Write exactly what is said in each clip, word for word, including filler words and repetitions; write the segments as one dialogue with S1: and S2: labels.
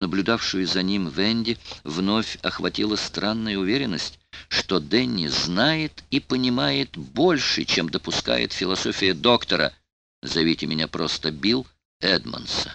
S1: наблюдавшую за ним Венди, вновь охватила странная уверенность, что Денни знает и понимает больше, чем допускает философия доктора, зовите меня просто Билл, Эдмонса.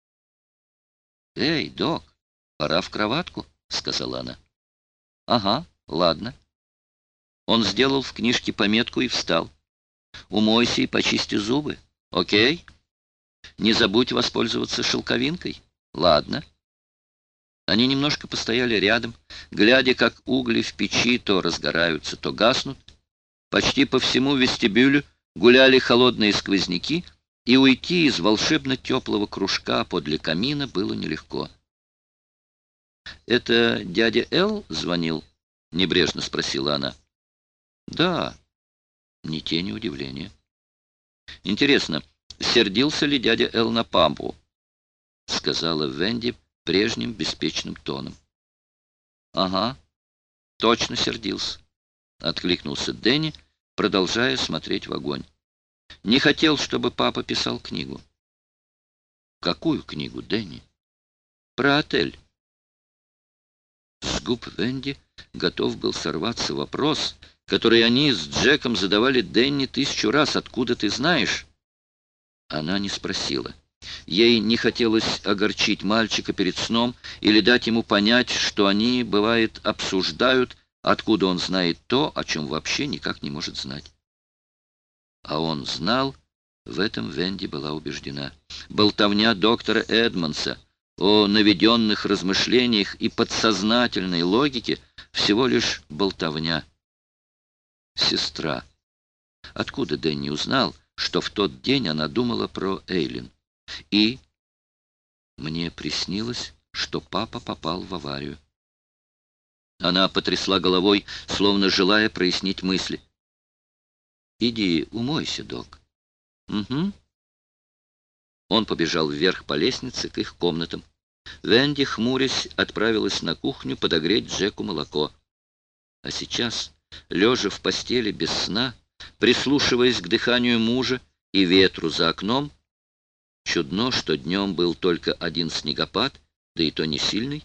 S1: «Эй, док, пора в кроватку», — сказала она. «Ага, ладно». Он сделал в книжке пометку и встал. «Умойся и почисти зубы, окей? Не забудь воспользоваться шелковинкой. Ладно». Они немножко постояли рядом, глядя, как угли в печи то разгораются, то гаснут. Почти по всему вестибюлю гуляли холодные сквозняки, и уйти из волшебно-теплого кружка подле камина было нелегко. «Это дядя Эл звонил?» — небрежно спросила она. «Да». Ни тени удивления. «Интересно, сердился ли дядя Эл на пампу?» — сказала Венди прежним беспечным тоном. «Ага, точно сердился», — откликнулся Дэнни, продолжая смотреть в огонь. «Не хотел, чтобы папа писал книгу». «Какую книгу, Дэнни?» «Про отель». С губ Венди готов был сорваться вопрос, который они с Джеком задавали Дэнни тысячу раз. «Откуда ты знаешь?» Она не спросила. Ей не хотелось огорчить мальчика перед сном или дать ему понять, что они, бывает, обсуждают, откуда он знает то, о чем вообще никак не может знать. А он знал, в этом Венди была убеждена. Болтовня доктора Эдмонса о наведенных размышлениях и подсознательной логике всего лишь болтовня. Сестра. Откуда Дэнни узнал, что в тот день она думала про Эйлин? И мне приснилось, что папа попал в аварию. Она потрясла головой, словно желая прояснить мысли. «Иди умойся, док». «Угу». Он побежал вверх по лестнице к их комнатам. Венди, хмурясь, отправилась на кухню подогреть Джеку молоко. А сейчас, лежа в постели без сна, прислушиваясь к дыханию мужа и ветру за окном, чудно, что днем был только один снегопад, да и то не сильный,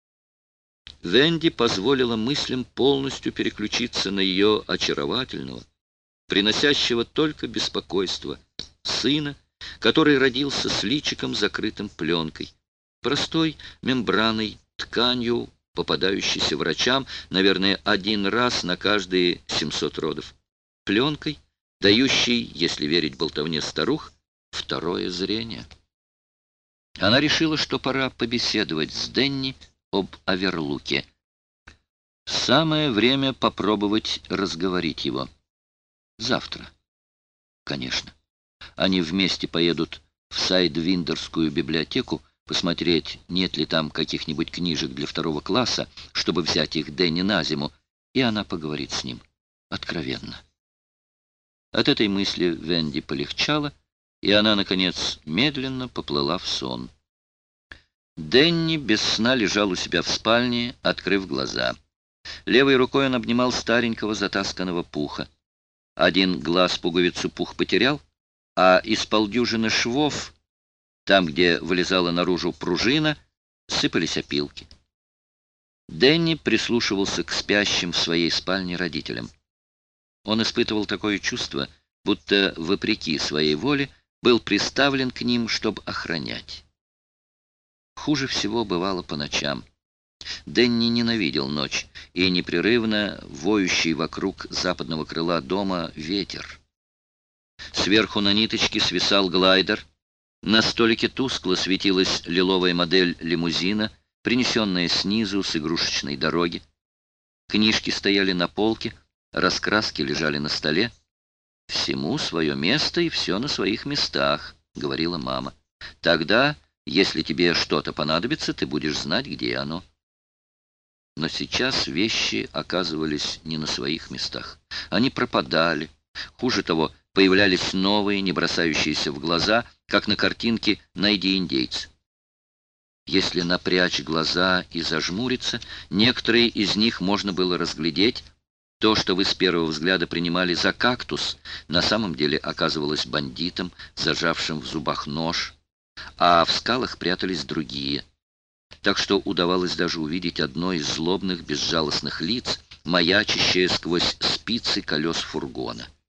S1: Венди позволила мыслям полностью переключиться на ее очаровательного, приносящего только беспокойство, сына, который родился с личиком, закрытым пленкой, простой мембраной, тканью, попадающейся врачам, наверное, один раз на каждые семьсот родов, пленкой, дающей, если верить болтовне старух, второе зрение. Она решила, что пора побеседовать с Дэнни об Аверлуке. Самое время попробовать разговорить его. Завтра. Конечно. Они вместе поедут в Сайдвиндерскую библиотеку посмотреть, нет ли там каких-нибудь книжек для второго класса, чтобы взять их Дэнни на зиму, и она поговорит с ним. Откровенно. От этой мысли Венди полегчало, и она, наконец, медленно поплыла в сон. Дэнни без сна лежал у себя в спальне, открыв глаза. Левой рукой он обнимал старенького затасканного Пуха. Один глаз пуговицу Пух потерял, а из полдюжины швов, там, где вылезала наружу пружина, сыпались опилки. Дэнни прислушивался к спящим в своей спальне родителям. Он испытывал такое чувство, будто, вопреки своей воле, был приставлен к ним, чтобы охранять. Хуже всего бывало по ночам. Дэнни ненавидел ночь и непрерывно воющий вокруг западного крыла дома ветер. Сверху на ниточке свисал глайдер. На столике тускло светилась лиловая модель лимузина, принесенная снизу с игрушечной дороги. Книжки стояли на полке, раскраски лежали на столе. «Всему свое место и все на своих местах», — говорила мама. «Тогда, если тебе что-то понадобится, ты будешь знать, где оно». Но сейчас вещи оказывались не на своих местах. Они пропадали. Хуже того, появлялись новые, не бросающиеся в глаза, как на картинке «Найди индейца». Если напрячь глаза и зажмуриться, некоторые из них можно было разглядеть. То, что вы с первого взгляда принимали за кактус, на самом деле оказывалось бандитом, зажавшим в зубах нож, а в скалах прятались другие. так что удавалось даже увидеть одно из злобных, безжалостных лиц, маячащее сквозь спицы колес фургона.